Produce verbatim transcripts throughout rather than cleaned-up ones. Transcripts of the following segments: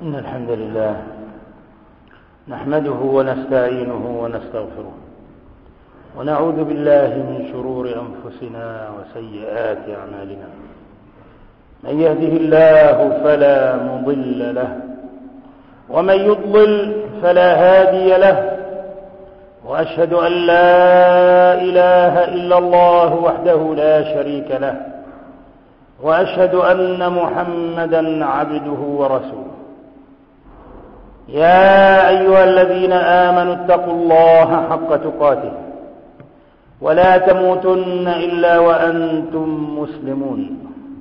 إن الحمد لله نحمده ونستعينه ونستغفره ونعوذ بالله من شرور أنفسنا وسيئات أعمالنا. من يهده الله فلا مضل له ومن يضلل فلا هادي له، وأشهد أن لا إله إلا الله وحده لا شريك له، وأشهد أن محمدا عبده ورسوله. يا أيها الذين آمنوا اتقوا الله حق تقاته ولا تموتن إلا وأنتم مسلمون.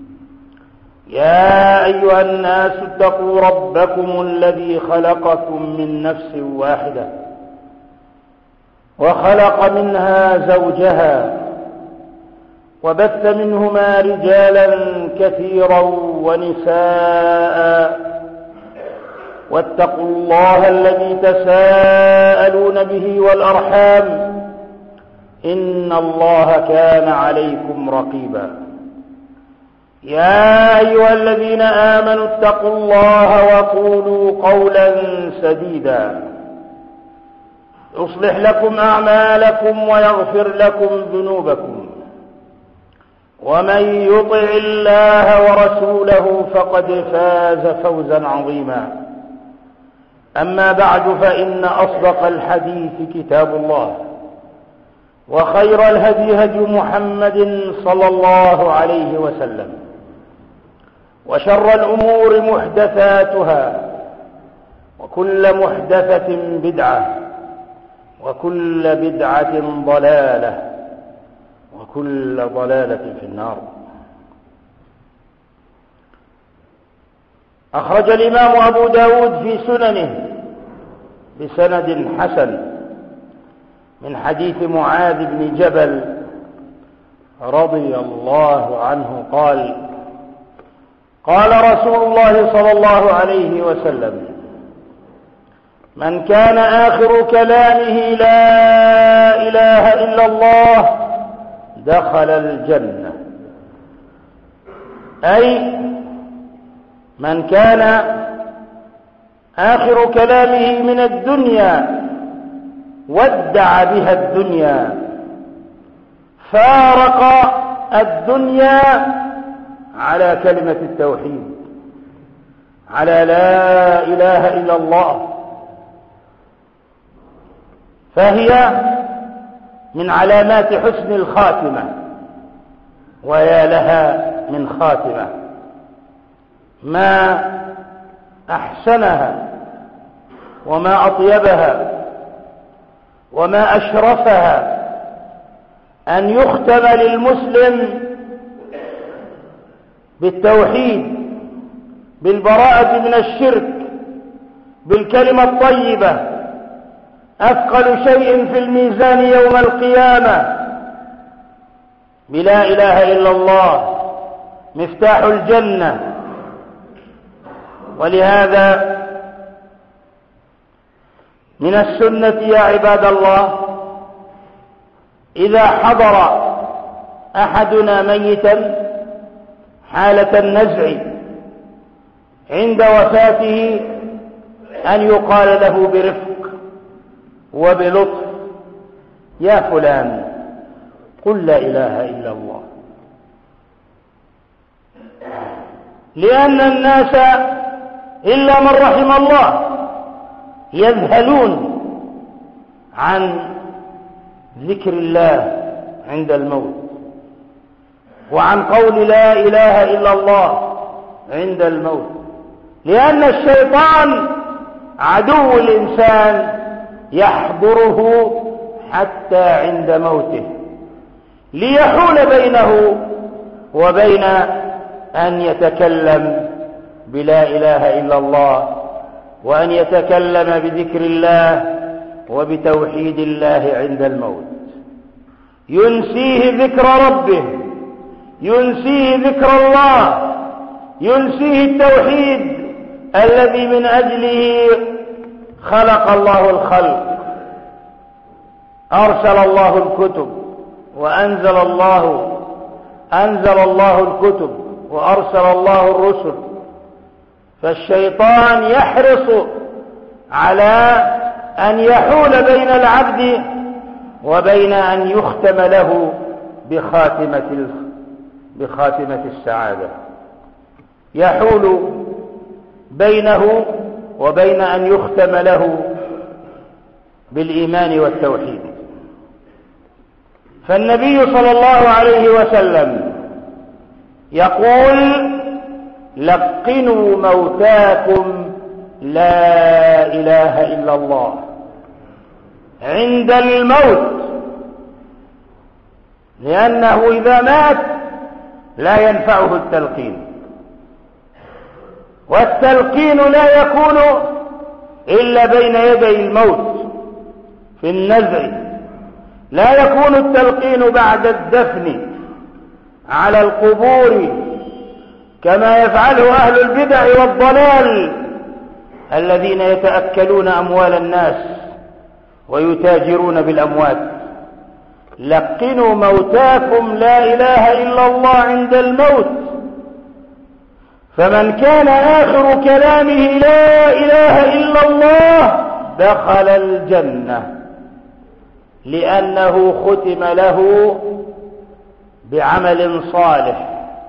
يا أيها الناس اتقوا ربكم الذي خلقكم من نفس واحدة وخلق منها زوجها وبث منهما رجالا كثيرا ونساء، واتقوا الله الذي تساءلون به والأرحام إن الله كان عليكم رقيبا. يا أيها الذين آمنوا اتقوا الله وقولوا قولا سديدا يصلح لكم أعمالكم ويغفر لكم ذنوبكم، ومن يطع الله ورسوله فقد فاز فوزا عظيما. أما بعد، فإن أصدق الحديث كتاب الله، وخير الهدي هدي محمد صلى الله عليه وسلم، وشر الأمور محدثاتها، وكل محدثة بدعة، وكل بدعة ضلالة، وكل ضلالة في النار. أخرج الإمام أبو داود في سننه بسند حسن من حديث معاذ بن جبل رضي الله عنه قال: قال رسول الله صلى الله عليه وسلم: من كان آخر كلامه لا إله إلا الله دخل الجنة. أي من كان آخر كلامه من الدنيا ودع بها الدنيا، فارق الدنيا على كلمة التوحيد، على لا إله إلا الله، فهي من علامات حسن الخاتمة، ويا لها من خاتمة ما أحسنها وما أطيبها وما أشرفها أن يختم للمسلم بالتوحيد، بالبراءة من الشرك، بالكلمة الطيبة، أثقل شيء في الميزان يوم القيامة، بلا إله إلا الله مفتاح الجنة. ولهذا من السنة يا عباد الله، إذا حضر أحدنا ميتا حالة النزع عند وفاته أن يقال له برفق وبلطف: يا فلان قل لا إله إلا الله. لأن الناس إلا من رحم الله يذهلون عن ذكر الله عند الموت، وعن قول لا إله إلا الله عند الموت، لأن الشيطان عدو الإنسان يحضره حتى عند موته ليحول بينه وبين أن يتكلم بلا إله إلا الله، وأن يتكلم بذكر الله وبتوحيد الله عند الموت. ينسيه ذكر ربه، ينسيه ذكر الله، ينسيه التوحيد الذي من أجله خلق الله الخلق. أرسل الله الكتب وأنزل الله أنزل الله الكتب وأرسل الله الرسل، فالشيطان يحرص على أن يحول بين العبد وبين أن يختم له بخاتمة بخاتمة السعادة، يحول بينه وبين أن يختم له بالإيمان والتوحيد. فالنبي صلى الله عليه وسلم يقول: لقنوا موتاكم لا إله إلا الله عند الموت، لأنه إذا مات لا ينفعه التلقين، والتلقين لا يكون إلا بين يدي الموت في النزع، لا يكون التلقين بعد الدفن على القبور كما يفعله أهل البدع والضلال الذين يتأكلون أموال الناس ويتاجرون بالأموات. لقنوا موتاكم لا إله إلا الله عند الموت، فمن كان آخر كلامه لا إله إلا الله دخل الجنة، لأنه ختم له بعمل صالح.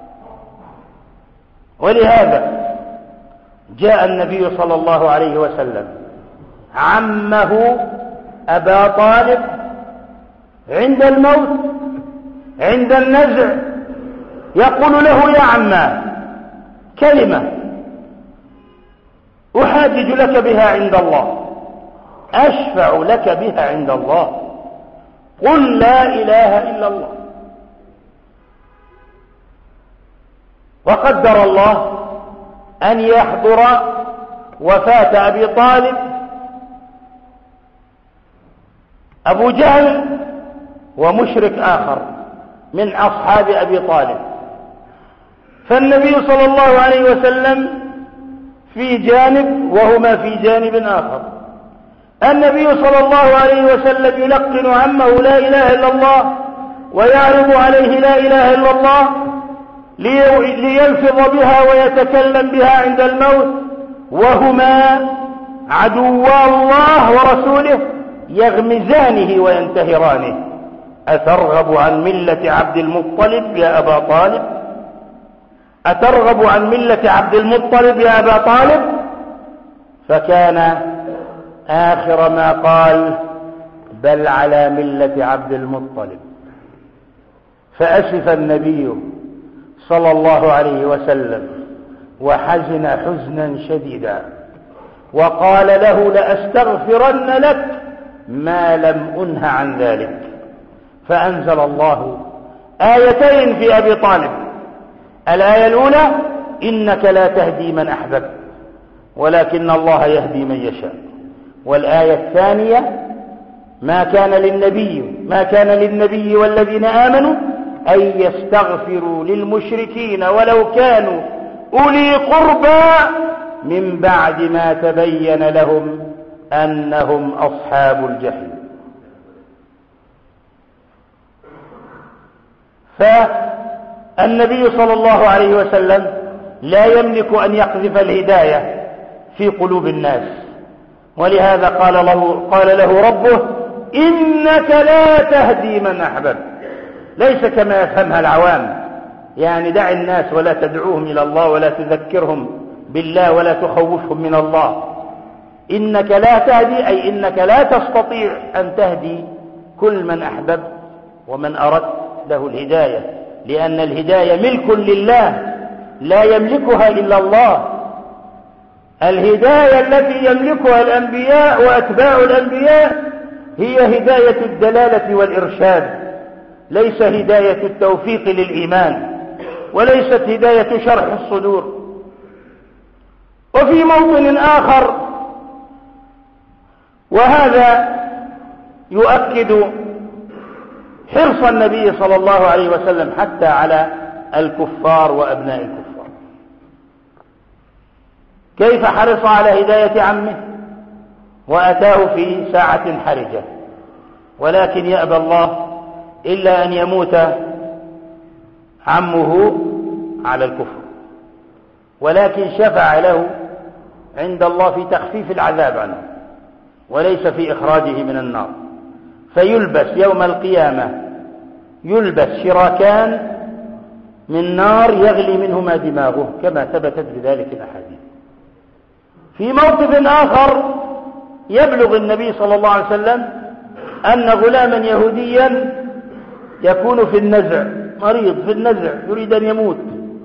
ولهذا جاء النبي صلى الله عليه وسلم عمه أبا طالب عند الموت عند النزع يقول له: يا عماه، كلمة أحاجج لك بها عند الله، أشفع لك بها عند الله، قل لا إله إلا الله. وقدر الله أن يحضر وفاة أبي طالب أبو جهل ومشرك آخر من أصحاب أبي طالب، فالنبي صلى الله عليه وسلم في جانب وهما في جانب آخر. النبي صلى الله عليه وسلم يلقن عمه لا إله إلا الله ويعرض عليه لا إله إلا الله ليلفظ بها ويتكلم بها عند الموت، وهما عدوا الله ورسوله يغمزانه وينتهرانه: أترغب عن ملة عبد المطلب يا أبا طالب؟ أترغب عن ملة عبد المطلب يا أبا طالب؟ فكان آخر ما قال: بل على ملة عبد المطلب. فأسف النبي صلى الله عليه وسلم وحزن حزنا شديدا، وقال له: لأستغفرن لك ما لم أنه عن ذلك. فأنزل الله آيتين في أبي طالب: الآية الأولى: إنك لا تهدي من أحببت ولكن الله يهدي من يشاء. والآية الثانية: ما كان للنبي ما كان للنبي والذين آمنوا أن يستغفروا للمشركين ولو كانوا أولي قربى من بعد ما تبين لهم أنهم أصحاب الجحيم. فالنبي صلى الله عليه وسلم لا يملك أن يقذف الهداية في قلوب الناس، ولهذا قال له, قال له ربه: إنك لا تهدي من أحببت. ليس كما يفهمها العوام، يعني دع الناس ولا تدعوهم إلى الله ولا تذكرهم بالله ولا تخوفهم من الله. إنك لا تهدي أي إنك لا تستطيع أن تهدي كل من أحببت ومن أردت له الهداية، لأن الهداية ملك لله لا يملكها إلا الله. الهداية التي يملكها الأنبياء وأتباع الأنبياء هي هداية الدلالة والإرشاد، ليس هداية التوفيق للإيمان، وليست هداية شرح الصدور. وفي موطن آخر، وهذا يؤكد حرص النبي صلى الله عليه وسلم حتى على الكفار وأبناء الكفار، كيف حرص على هداية عمه وأتاه في ساعة حرجة، ولكن يأبى الله إلا أن يموت عمه على الكفر، ولكن شفع له عند الله في تخفيف العذاب عنه وليس في إخراجه من النار. فيلبس يوم القيامة يلبس شراكان من نار يغلي منهما دماغه كما ثبتت بذلك الأحاديث. في موقف آخر يبلغ النبي صلى الله عليه وسلم أن غلاما يهوديا يكون في النزع، مريض في النزع يريد أن يموت،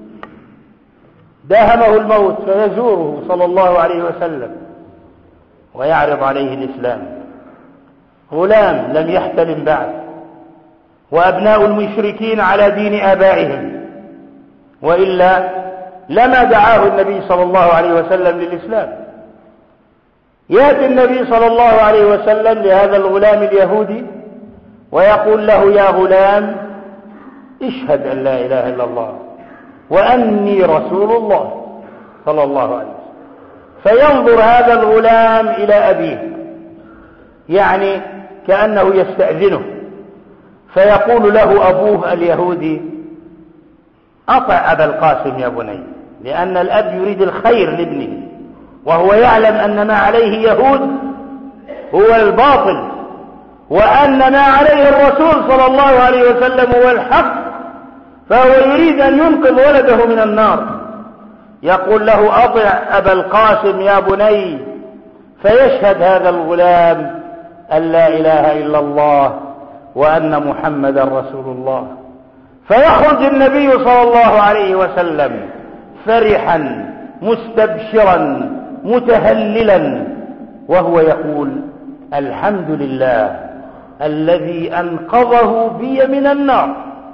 داهمه الموت، فيزوره صلى الله عليه وسلم ويعرض عليه الإسلام. غلام لم يحتلم بعد، وأبناء المشركين على دين آبائهم، وإلا لما دعاه النبي صلى الله عليه وسلم للإسلام. يأتي النبي صلى الله عليه وسلم لهذا الغلام اليهودي ويقول له: يا غلام، اشهد أن لا إله إلا الله وأني رسول الله صلى الله عليه وسلم. فينظر هذا الغلام إلى أبيه، يعني كأنه يستأذنه، فيقول له أبوه اليهودي: أطع أبا القاسم يا بني، لأن الأب يريد الخير لابنه، وهو يعلم أن ما عليه يهود هو الباطل، وأن ما عليه الرسول صلى الله عليه وسلم هو الحق، فهو يريد أن ينقذ ولده من النار. يقول له: أطع أبا القاسم يا بني. فيشهد هذا الغلام أن لا إله إلا الله وأن محمدا رسول الله. فيخرج النبي صلى الله عليه وسلم فرحا مستبشرا متهللا وهو يقول: الحمد لله الذي أنقذه بي من النار.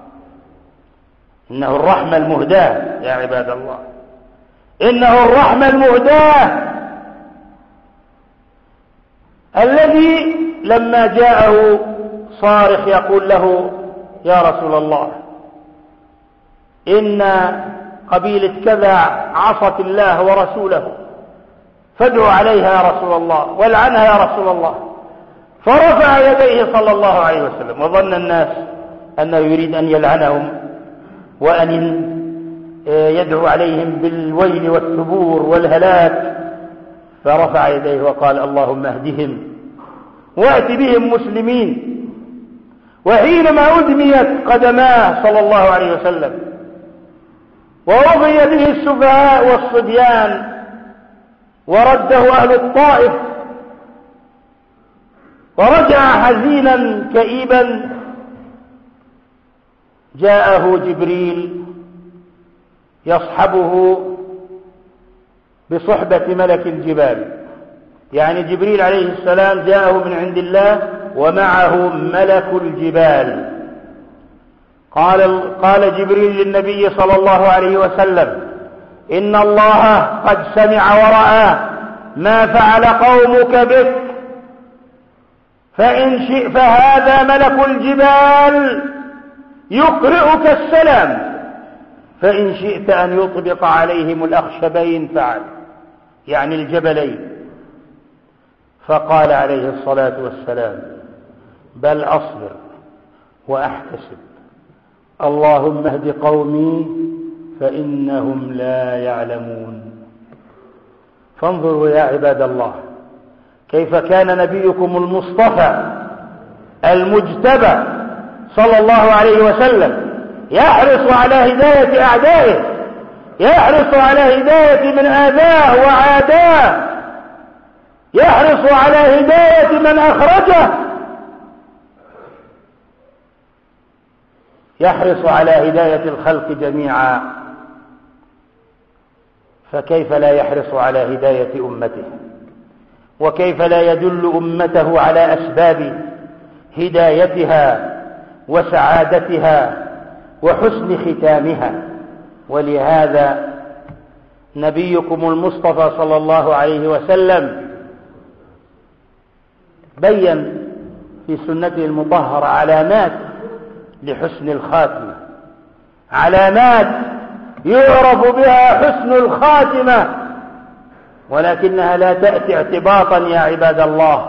إنه الرحمة المهداة يا عباد الله، إنه الرحمة المهداة الذي لما جاءه صارخ يقول له: يا رسول الله، إن قبيلة كذا عصت الله ورسوله، فادعوا عليها يا رسول الله والعنها يا رسول الله. فرفع يديه صلى الله عليه وسلم، وظن الناس أنه يريد أن يلعنهم وأن يدعو عليهم بالويل والثبور والهلاك، فرفع يديه وقال: اللهم اهدهم وأت بهم مسلمين. وحينما أدميت قدماه صلى الله عليه وسلم ووضي به السفهاء والصبيان ورده أهل الطائف ورجع حزينا كئيبا، جاءه جبريل يصحبه بصحبة ملك الجبال، يعني جبريل عليه السلام جاءه من عند الله ومعه ملك الجبال. قال, قال جبريل للنبي صلى الله عليه وسلم: إن الله قد سمع ورأى ما فعل قومك بك، فإن شئت فهذا ملك الجبال يقرئك السلام، فإن شئت أن يطبق عليهم الأخشبين فعل، يعني الجبلين. فقال عليه الصلاة والسلام: بل أصبر وأحتسب، اللهم اهد قومي فإنهم لا يعلمون. فانظروا يا عباد الله كيف كان نبيكم المصطفى المجتبى صلى الله عليه وسلم يحرص على هداية أعدائه، يحرص على هداية من آذاه وعاداه، يحرص على هداية من أخرجه، يحرص على هداية الخلق جميعا، فكيف لا يحرص على هداية أمته؟ وكيف لا يدل أمته على أسباب هدايتها وسعادتها وحسن ختامها؟ ولهذا نبيكم المصطفى صلى الله عليه وسلم بين في سنته المطهرة علامات لحسن الخاتمة، علامات يعرف بها حسن الخاتمة، ولكنها لا تأتي اعتباطا يا عباد الله.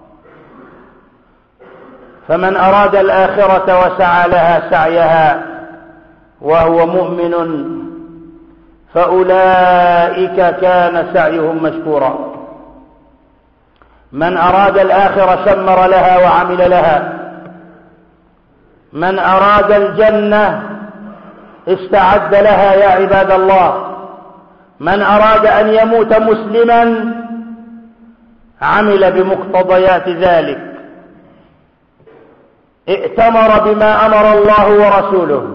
فمن أراد الآخرة وسعى لها سعيها وهو مؤمن فأولئك كان سعيهم مشكورا. من أراد الآخرة شمر لها وعمل لها، من أراد الجنة استعد لها يا عباد الله. من أراد أن يموت مسلما عمل بمقتضيات ذلك، ائتمر بما أمر الله ورسوله،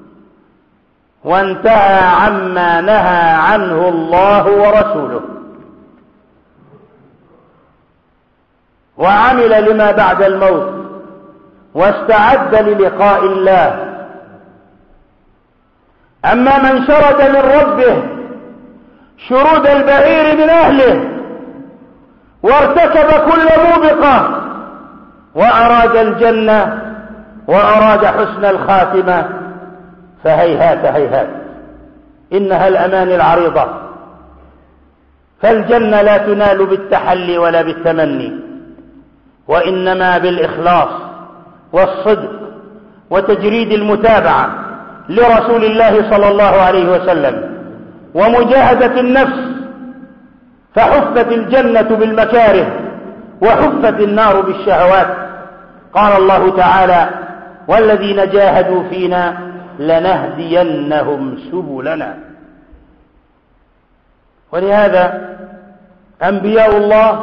وانتهى عما نهى عنه الله ورسوله، وعمل لما بعد الموت، واستعد للقاء الله. أما من شرد من ربه شرود البعير من أهله وارتكب كل موبقة وأراد الجنة وأراد حسن الخاتمة، فهيهات هيهات، إنها الأماني العريضة. فالجنة لا تنال بالتحلي ولا بالتمني، وإنما بالإخلاص والصدق وتجريد المتابعة لرسول الله صلى الله عليه وسلم، ومجاهدة النفس، فحفت الجنة بالمكاره وحفت النار بالشهوات. قال الله تعالى: والذين جاهدوا فينا لنهدينهم سبلنا. ولهذا أنبياء الله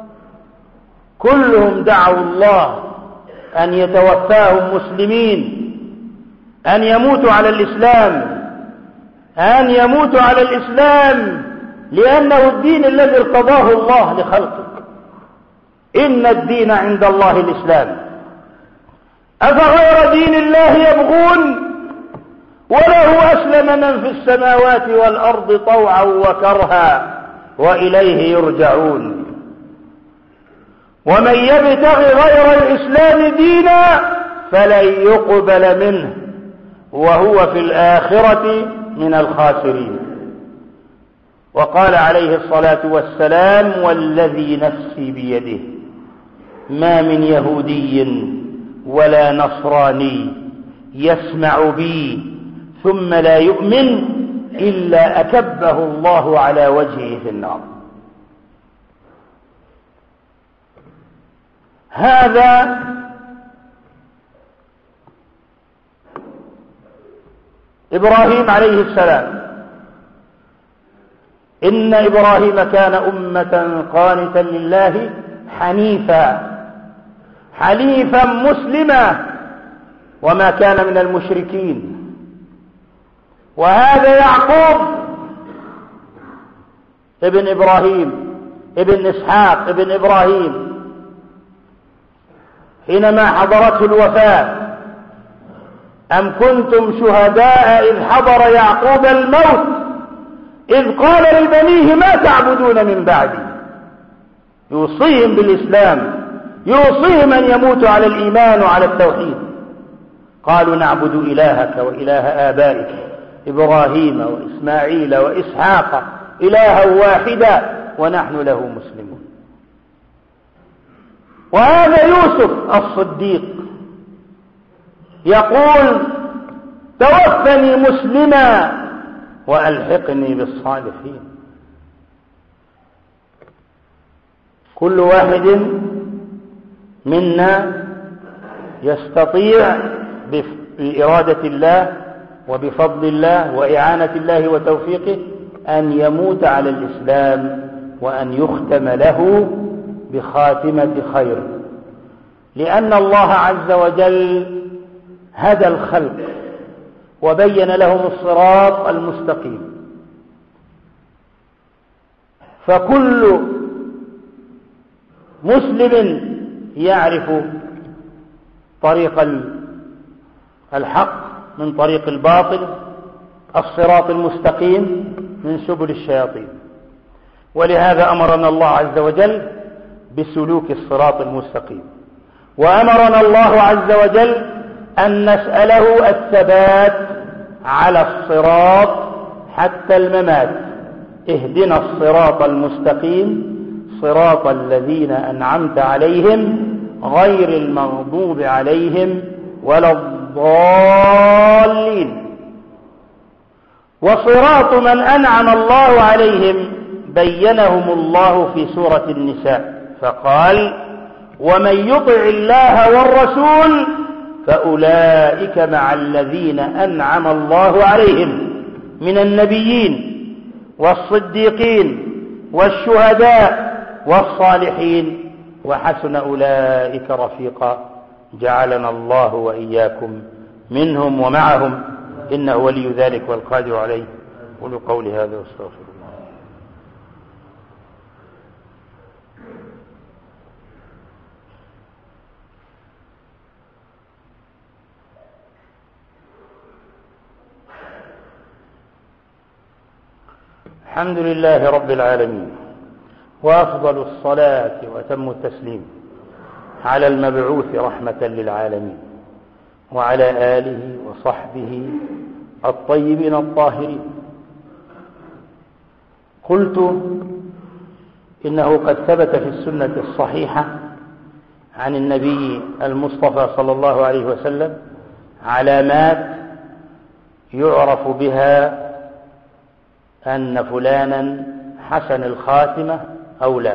كلهم دعوا الله أن يتوفاهم مسلمين، أن يموتوا على الإسلام، أن يموتوا على الإسلام، لأنه الدين الذي ارتضاه الله لخلقه. إن الدين عند الله الإسلام. أفغير دين الله يبغون وله أسلم من في السماوات والأرض طوعا وكرها وإليه يرجعون. ومن يبتغ غير الإسلام دينا فلن يقبل منه وهو في الآخرة من الخاسرين. وقال عليه الصلاة والسلام: والذي نفسي بيده ما من يهودي ولا نصراني يسمع بي ثم لا يؤمن إلا أكبه الله على وجهه في النار. هذا إبراهيم عليه السلام. إن إبراهيم كان أمة قانتا لله حنيفا حنيفا مسلما وما كان من المشركين. وهذا يعقوب ابن إبراهيم ابن إسحاق ابن إبراهيم حينما حضرته الوفاة: أم كنتم شهداء إذ حضر يعقوب الموت إذ قال لبنيه ما تعبدون من بعدي. يوصيهم بالإسلام، يوصيهم أن يموتوا على الإيمان وعلى التوحيد. قالوا: نعبد إلهك وإله آبائك إبراهيم وإسماعيل وإسحاق إلها واحدا ونحن له مسلمون. وهذا يوسف الصديق يقول: توفني مسلما وألحقني بالصالحين. كل واحد منا يستطيع بإرادة الله وبفضل الله وإعانة الله وتوفيقه أن يموت على الإسلام وأن يختم له بخاتمة خير، لأن الله عز وجل هدى الخلق وبين لهم الصراط المستقيم. فكل مسلم يعرف طريق الحق من طريق الباطل، الصراط المستقيم من سبل الشياطين. ولهذا أمرنا الله عز وجل بسلوك الصراط المستقيم، وأمرنا الله عز وجل أن نسأله الثبات على الصراط حتى الممات. اهدنا الصراط المستقيم صراط الذين أنعمت عليهم غير المغضوب عليهم ولا الضالين. وصراط من أنعم الله عليهم بينهم الله في سورة النساء فقال ومن يطع الله والرسول فأولئك مع الذين أنعم الله عليهم من النبيين والصديقين والشهداء والصالحين وحسن أولئك رفيقا جعلنا الله وإياكم منهم ومعهم إنه ولي ذلك والقادر عليه. قولوا قولي هذا واستغفر الله. الحمد لله رب العالمين، وأفضل الصلاة وأتم التسليم على المبعوث رحمة للعالمين وعلى آله وصحبه الطيبين الطاهرين. قلت إنه قد ثبت في السنة الصحيحة عن النبي المصطفى صلى الله عليه وسلم علامات يعرف بها أن فلانا حسن الخاتمة أو لا،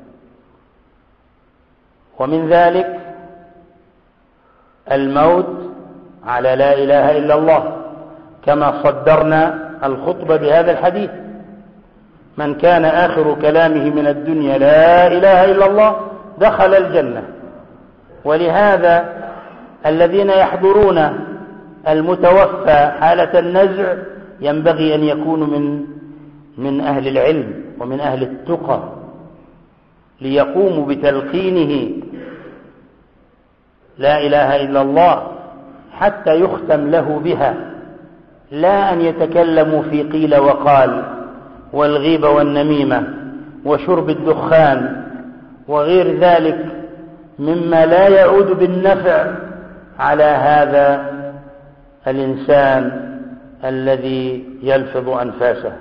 ومن ذلك الموت على لا إله إلا الله، كما صدرنا الخطبة بهذا الحديث: من كان آخر كلامه من الدنيا لا إله إلا الله دخل الجنة. ولهذا الذين يحضرون المتوفى حالة النزع ينبغي أن يكونوا من من أهل العلم ومن أهل التقى، ليقوموا بتلقينه لا إله إلا الله حتى يختم له بها، لا أن يتكلموا في قيل وقال والغيبة والنميمة وشرب الدخان وغير ذلك مما لا يعود بالنفع على هذا الإنسان الذي يلفظ أنفاسه.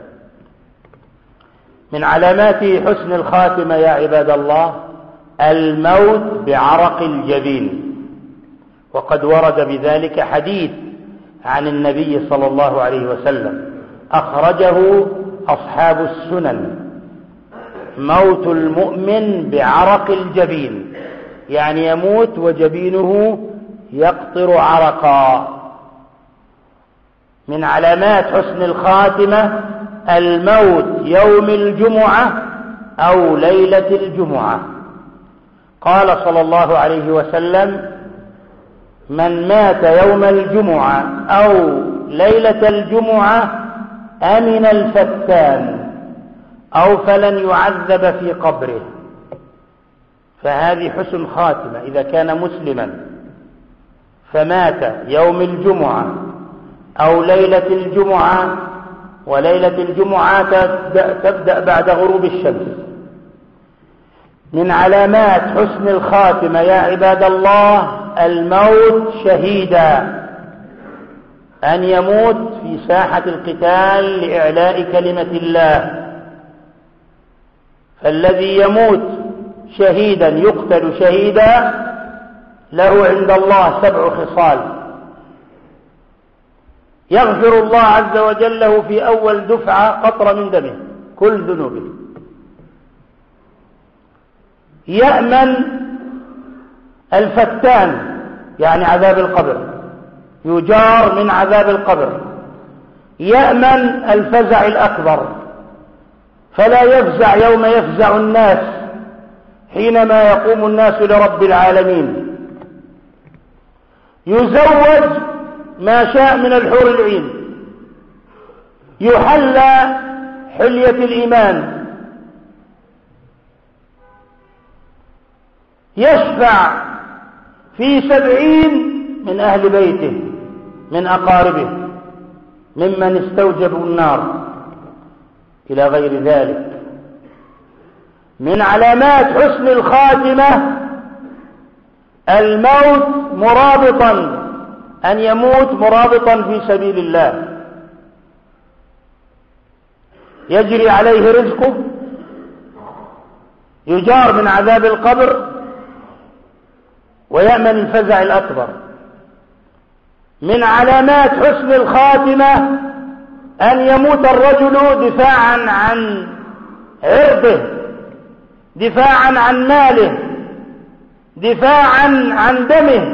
من علامات حسن الخاتمة يا عباد الله الموت بعرق الجبين، وقد ورد بذلك حديث عن النبي صلى الله عليه وسلم أخرجه أصحاب السنن: موت المؤمن بعرق الجبين، يعني يموت وجبينه يقطر عرقا. من علامات حسن الخاتمة الموت يوم الجمعة أو ليلة الجمعة. قال صلى الله عليه وسلم: من مات يوم الجمعة أو ليلة الجمعة أمن الفتان أو فلن يعذب في قبره. فهذه حسن خاتمة إذا كان مسلما فمات يوم الجمعة أو ليلة الجمعة، وليلة الجمعة تبدأ, تبدأ بعد غروب الشمس. من علامات حسن الخاتمة يا عباد الله الموت شهيدا، أن يموت في ساحة القتال لإعلاء كلمة الله. فالذي يموت شهيدا يقتل شهيدا له عند الله سبع خصال: يغفر الله عز وجل له في أول دفعة قطرة من دمه كل ذنوبه، يأمن الفتان يعني عذاب القبر، يجار من عذاب القبر، يأمن الفزع الأكبر فلا يفزع يوم يفزع الناس حينما يقوم الناس لرب العالمين، يزوج ما شاء من الحور العين، يحلى حلية الإيمان، يشفع في سبعين من أهل بيته من أقاربه ممن استوجبوا النار إلى غير ذلك. من علامات حسن الخاتمة الموت مرابطا، أن يموت مرابطا في سبيل الله، يجري عليه رزقه، يجار من عذاب القبر، ويأمن الفزع الأكبر. من علامات حسن الخاتمة أن يموت الرجل دفاعا عن عرضه، دفاعا عن ماله، دفاعا عن دمه،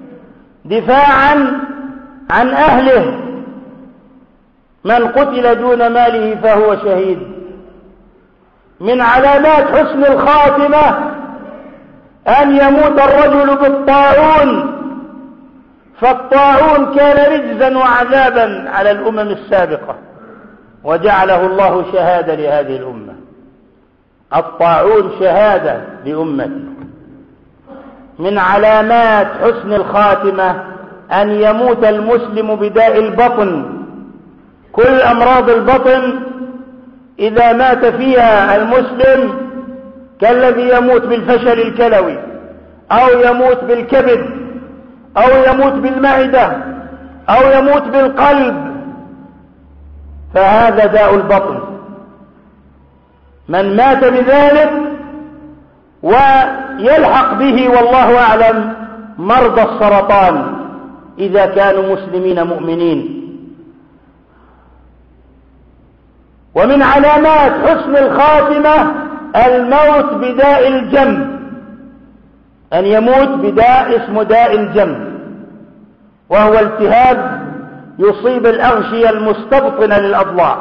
دفاعا عن أهله. من قتل دون ماله فهو شهيد. من علامات حسن الخاتمة أن يموت الرجل بالطاعون، فالطاعون كان رجزا وعذابا على الأمم السابقة، وجعله الله شهادة لهذه الأمة. الطاعون شهادة لأمتي. من علامات حسن الخاتمة أن يموت المسلم بداء البطن. كل أمراض البطن إذا مات فيها المسلم كالذي يموت بالفشل الكلوي، أو يموت بالكبد، أو يموت بالمعدة، أو يموت بالقلب، فهذا داء البطن. من مات بذلك ويلحق به والله أعلم مرضى السرطان إذا كانوا مسلمين مؤمنين. ومن علامات حسن الخاتمة الموت بداء الجنب، أن يموت بداء اسمه داء الجنب، وهو التهاب يصيب الأغشية المستبطنة للأضلاع.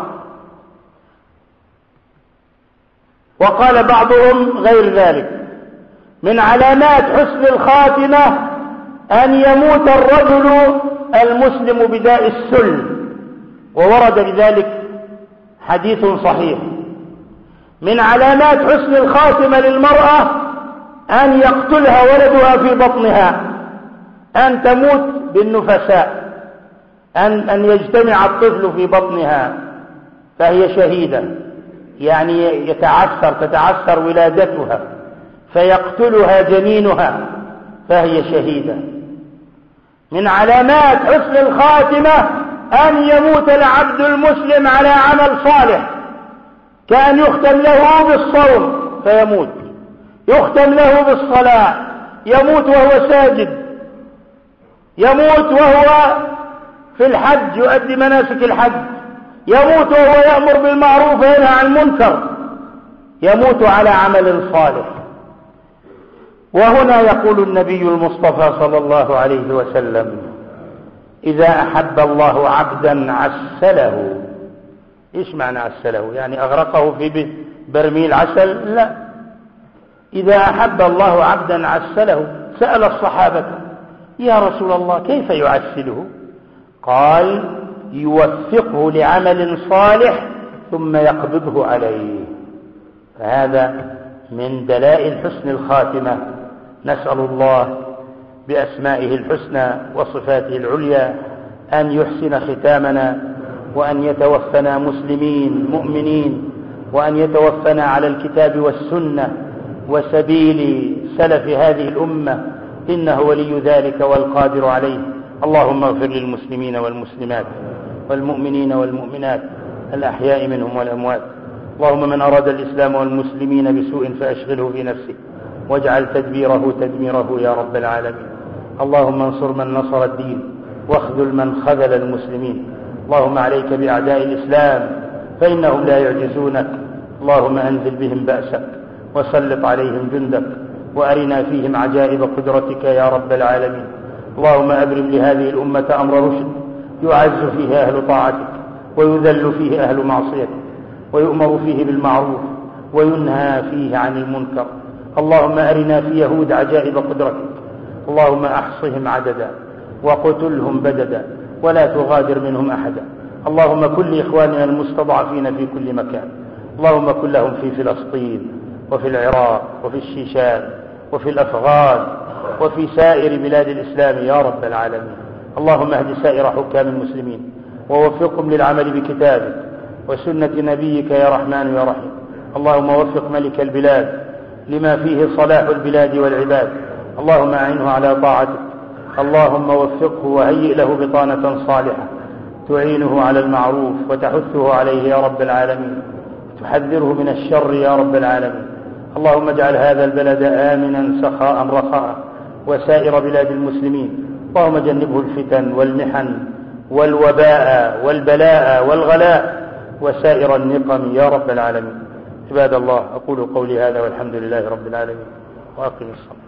وقال بعضهم غير ذلك. من علامات حسن الخاتمة أن يموت الرجل المسلم بداء السل، وورد بذلك حديث صحيح. من علامات حسن الخاتمة للمرأة أن يقتلها ولدها في بطنها، أن تموت بالنفساء، أن, أن يجتمع الطفل في بطنها فهي شهيدة، يعني يتعثر تتعثر ولادتها فيقتلها جنينها فهي شهيدة. من علامات حسن الخاتمة أن يموت العبد المسلم على عمل صالح، كأن يختم له بالصوم فيموت، يختم له بالصلاة، يموت وهو ساجد، يموت وهو في الحج يؤدي مناسك الحج، يموت وهو يأمر بالمعروف وينهى عن المنكر، يموت على عمل صالح. وهنا يقول النبي المصطفى صلى الله عليه وسلم: إذا أحب الله عبدا عسله. إيش معنى عسله؟ يعني أغرقه في برميل عسل؟ لا. إذا أحب الله عبدا عسله. سأل الصحابة: يا رسول الله كيف يعسله؟ قال: يوفقه لعمل صالح ثم يقبضه عليه. فهذا من دلائل حسن الخاتمة. نسأل الله بأسمائه الحسنى وصفاته العليا أن يحسن ختامنا، وأن يتوفنا مسلمين مؤمنين، وأن يتوفنا على الكتاب والسنة وسبيل سلف هذه الأمة، إنه ولي ذلك والقادر عليه. اللهم اغفر للمسلمين والمسلمات والمؤمنين والمؤمنات الأحياء منهم والأموات. اللهم من أراد الإسلام والمسلمين بسوء فأشغله في نفسه، واجعل تدبيره تدميره يا رب العالمين. اللهم انصر من نصر الدين، واخذل من خذل المسلمين. اللهم عليك بأعداء الإسلام فإنهم لا يعجزونك. اللهم أنزل بهم بأسك وسلط عليهم جندك، وأرنا فيهم عجائب قدرتك يا رب العالمين. اللهم أبرم لهذه الأمة أمر رشد، يعز فيه أهل طاعتك، ويذل فيه أهل معصيتك، ويؤمر فيه بالمعروف، وينهى فيه عن المنكر. اللهم أرنا في يهود عجائب قدرتك. اللهم أحصهم عددا وقتلهم بددا، ولا تغادر منهم أحدا. اللهم كن لإخواننا المستضعفين في كل مكان. اللهم كن لهم في فلسطين وفي العراق وفي الشيشان وفي الأفغان وفي سائر بلاد الإسلام يا رب العالمين. اللهم اهد سائر حكام المسلمين، ووفقهم للعمل بكتابك وسنة نبيك يا رحمن يا رحيم. اللهم وفق ملك البلاد لما فيه صلاح البلاد والعباد. اللهم أعنه على طاعتك. اللهم وفقه وهيئ له بطانة صالحة تعينه على المعروف وتحثه عليه يا رب العالمين، تحذره من الشر يا رب العالمين. اللهم اجعل هذا البلد آمنا سخاء رخاء، وسائر بلاد المسلمين. اللهم جنبه الفتن والمحن والوباء والبلاء والغلاء وسائر النقم يا رب العالمين. عباد الله، أقول قولي هذا والحمد لله رب العالمين، وأقم الصلاة.